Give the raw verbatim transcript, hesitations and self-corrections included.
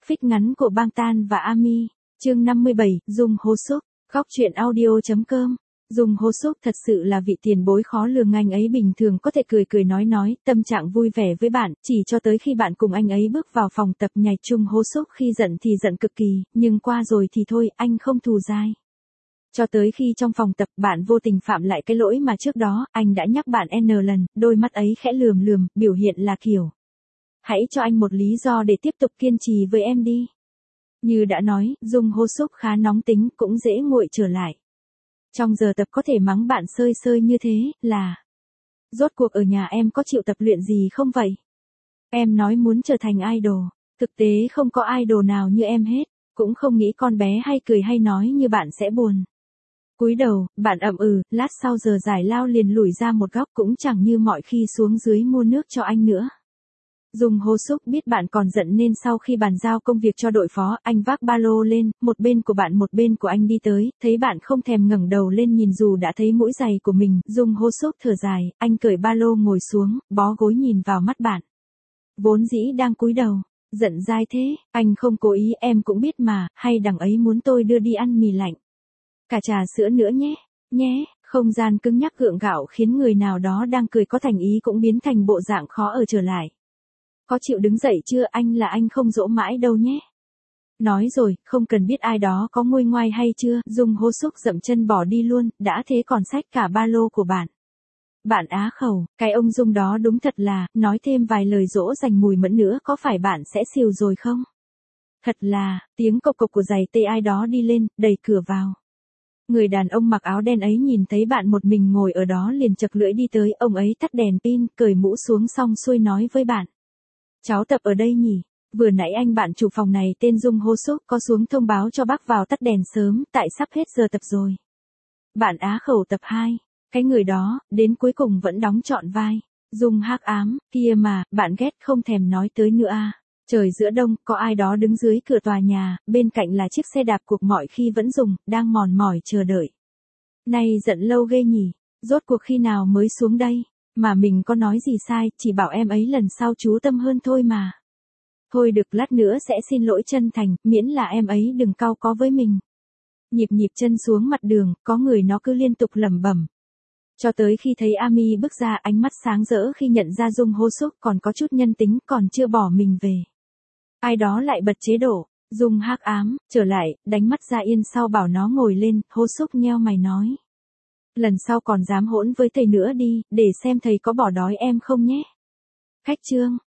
Phích ngắn của Bangtan và Ami. Chương năm mươi bảy, Dung Ho Suk. Góc truyện audio.com. Dung Ho Suk thật sự là vị tiền bối khó lường, anh ấy bình thường có thể cười cười nói nói, tâm trạng vui vẻ với bạn, chỉ cho tới khi bạn cùng anh ấy bước vào phòng tập nhảy chung. Ho Suk khi giận thì giận cực kỳ, nhưng qua rồi thì thôi, anh không thù dai. Cho tới khi trong phòng tập bạn vô tình phạm lại cái lỗi mà trước đó anh đã nhắc bạn N lần, đôi mắt ấy khẽ lườm lườm, biểu hiện là kiểu: hãy cho anh một lý do để tiếp tục kiên trì với em đi. Như đã nói, Dung Ho Suk khá nóng tính, cũng dễ nguội trở lại. Trong giờ tập có thể mắng bạn sơi sơi như thế, là: rốt cuộc ở nhà em có chịu tập luyện gì không vậy? Em nói muốn trở thành idol, thực tế không có idol nào như em hết, cũng không nghĩ con bé hay cười hay nói như bạn sẽ buồn. Cúi đầu, bạn ậm ừ, lát sau giờ giải lao liền lủi ra một góc, cũng chẳng như mọi khi xuống dưới mua nước cho anh nữa. Dung Ho Suk biết bạn còn giận nên sau khi bàn giao công việc cho đội phó, anh vác ba lô lên, một bên của bạn một bên của anh đi tới, thấy bạn không thèm ngẩng đầu lên nhìn dù đã thấy mũi giày của mình, Dung Ho Suk thở dài, anh cởi ba lô ngồi xuống, bó gối nhìn vào mắt bạn. Vốn dĩ đang cúi đầu, giận dai thế, anh không cố ý, em cũng biết mà, hay đằng ấy muốn tôi đưa đi ăn mì lạnh. Cả trà sữa nữa nhé, nhé, không gian cứng nhắc gượng gạo khiến người nào đó đang cười có thành ý cũng biến thành bộ dạng khó ở trở lại. Có chịu đứng dậy chưa, anh là anh không dỗ mãi đâu nhé. Nói rồi, không cần biết ai đó có nguôi ngoai hay chưa, Dung Ho Suk dậm chân bỏ đi luôn, đã thế còn xách cả ba lô của bạn. Bạn á khẩu, cái ông Dung đó đúng thật là, nói thêm vài lời dỗ dành mùi mẫn nữa có phải bạn sẽ xìu rồi không? Thật là, tiếng cộc cộc của giày tê ai đó đi lên, đẩy cửa vào. Người đàn ông mặc áo đen ấy nhìn thấy bạn một mình ngồi ở đó liền chật lưỡi đi tới, ông ấy tắt đèn pin, cởi mũ xuống xong xuôi nói với bạn: cháu tập ở đây nhỉ? Vừa nãy anh bạn chủ phòng này tên Dung Ho Suk có xuống thông báo cho bác vào tắt đèn sớm, tại sắp hết giờ tập rồi. Bạn á khẩu tập hai. Cái người đó, đến cuối cùng vẫn đóng trọn vai. Dung hắc ám, kia mà, bạn ghét không thèm nói tới nữa à. Trời giữa đông, có ai đó đứng dưới cửa tòa nhà, bên cạnh là chiếc xe đạp cuộc mọi khi vẫn dùng, đang mòn mỏi chờ đợi. Này giận lâu ghê nhỉ, rốt cuộc khi nào mới xuống đây? Mà mình có nói gì sai, chỉ bảo em ấy lần sau chú tâm hơn thôi mà. Thôi được, lát nữa sẽ xin lỗi chân thành, miễn là em ấy đừng cau có với mình. Nhịp nhịp chân xuống mặt đường, có người nó cứ liên tục lẩm bẩm. Cho tới khi thấy Ami bước ra, ánh mắt sáng rỡ khi nhận ra Dung Ho Suk còn có chút nhân tính, còn chưa bỏ mình về. Ai đó lại bật chế độ, Dung hắc ám, trở lại, đánh mắt ra yên sau bảo nó ngồi lên, Ho Suk nheo mày nói: lần sau còn dám hỗn với thầy nữa đi, để xem thầy có bỏ đói em không nhé. Khách trương,